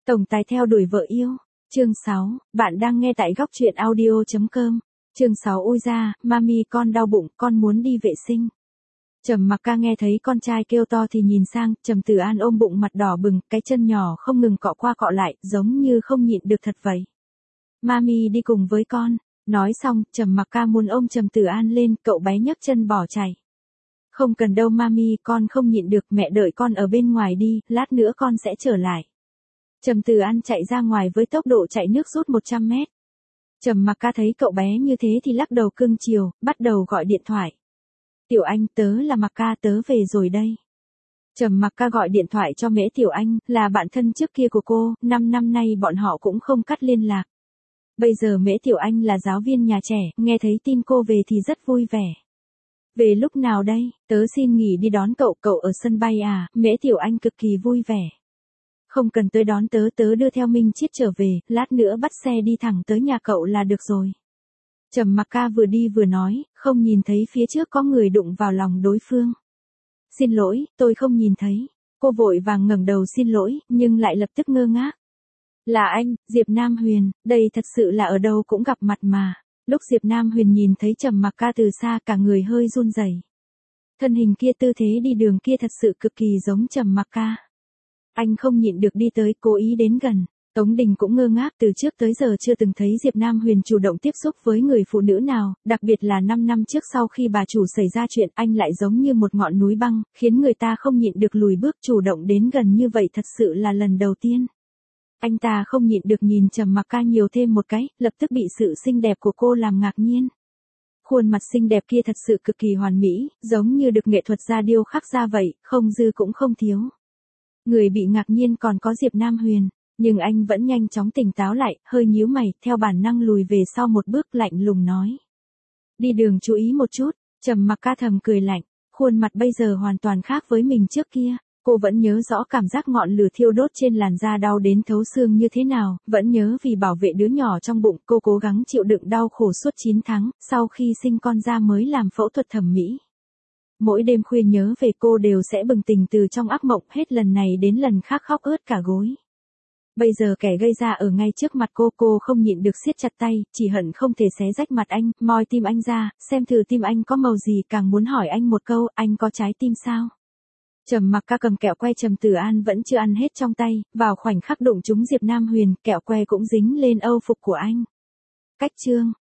Tổng tài theo đuổi vợ yêu. Chương 6, bạn đang nghe tại góc truyện audio.com. Chương 6 ôi da, mami con đau bụng, con muốn đi vệ sinh. Trầm Mặc Ca nghe thấy con trai kêu to thì nhìn sang, Trầm Tử An ôm bụng mặt đỏ bừng, cái chân nhỏ không ngừng cọ qua cọ lại, giống như không nhịn được thật vậy. Mami đi cùng với con. Nói xong, Trầm Mặc Ca muốn ôm Trầm Tử An lên, cậu bé nhấc chân bỏ chạy. Không cần đâu mami, con không nhịn được, mẹ đợi con ở bên ngoài đi, lát nữa con sẽ trở lại. Trầm Tử An chạy ra ngoài với tốc độ chạy nước rút 100 mét. Trầm Mặc Ca thấy cậu bé như thế thì lắc đầu cưng chiều, bắt đầu gọi điện thoại. Tiểu Anh, tớ là Mặc Ca, tớ về rồi đây. Trầm Mặc Ca gọi điện thoại cho Mễ Tiểu Anh, là bạn thân trước kia của cô, 5 năm nay bọn họ cũng không cắt liên lạc. Bây giờ Mễ Tiểu Anh là giáo viên nhà trẻ, nghe thấy tin cô về thì rất vui vẻ. Về lúc nào đây, tớ xin nghỉ đi đón cậu, cậu ở sân bay à, Mễ Tiểu Anh cực kỳ vui vẻ. Không cần tới đón tớ, tớ đưa theo Minh Chiết trở về, lát nữa bắt xe đi thẳng tới nhà cậu là được rồi. Trầm Mặc Ca vừa đi vừa nói, không nhìn thấy phía trước có người đụng vào lòng đối phương. Xin lỗi, tôi không nhìn thấy. Cô vội vàng ngẩng đầu xin lỗi, nhưng lại lập tức ngơ ngác. Là anh, Diệp Nam Huyền, đây thật sự là ở đâu cũng gặp mặt mà. Lúc Diệp Nam Huyền nhìn thấy Trầm Mặc Ca từ xa cả người hơi run rẩy. Thân hình kia, tư thế đi đường kia thật sự cực kỳ giống Trầm Mặc Ca. Anh không nhịn được đi tới, cố ý đến gần. Tống Đình cũng ngơ ngác, từ trước tới giờ chưa từng thấy Diệp Nam Huyền chủ động tiếp xúc với người phụ nữ nào, đặc biệt là 5 năm trước sau khi bà chủ xảy ra chuyện, anh lại giống như một ngọn núi băng, khiến người ta không nhịn được lùi bước, chủ động đến gần như vậy thật sự là lần đầu tiên. Anh ta không nhịn được nhìn Trầm Mặc Ca nhiều thêm một cái, lập tức bị sự xinh đẹp của cô làm ngạc nhiên. Khuôn mặt xinh đẹp kia thật sự cực kỳ hoàn mỹ, giống như được nghệ thuật gia điêu khắc ra vậy, không dư cũng không thiếu. Người bị ngạc nhiên còn có Diệp Nam Huyền, nhưng anh vẫn nhanh chóng tỉnh táo lại, hơi nhíu mày, theo bản năng lùi về sau một bước, lạnh lùng nói. Đi đường chú ý một chút. Trầm Mặc Ca thầm cười lạnh, khuôn mặt bây giờ hoàn toàn khác với mình trước kia. Cô vẫn nhớ rõ cảm giác ngọn lửa thiêu đốt trên làn da đau đến thấu xương như thế nào, vẫn nhớ vì bảo vệ đứa nhỏ trong bụng, cô cố gắng chịu đựng đau khổ suốt 9 tháng, sau khi sinh con ra mới làm phẫu thuật thẩm mỹ. Mỗi đêm khuya nhớ về cô đều sẽ bừng tỉnh từ trong ác mộng, hết lần này đến lần khác khóc ướt cả gối. Bây giờ kẻ gây ra ở ngay trước mặt cô không nhịn được siết chặt tay, chỉ hận không thể xé rách mặt anh, moi tim anh ra, xem thử tim anh có màu gì, càng muốn hỏi anh một câu, anh có trái tim sao? Trầm Mặc Ca cầm kẹo que Trầm Tử An vẫn chưa ăn hết trong tay, vào khoảnh khắc đụng trúng Diệp Nam Huyền, kẹo que cũng dính lên âu phục của anh. Cách chương.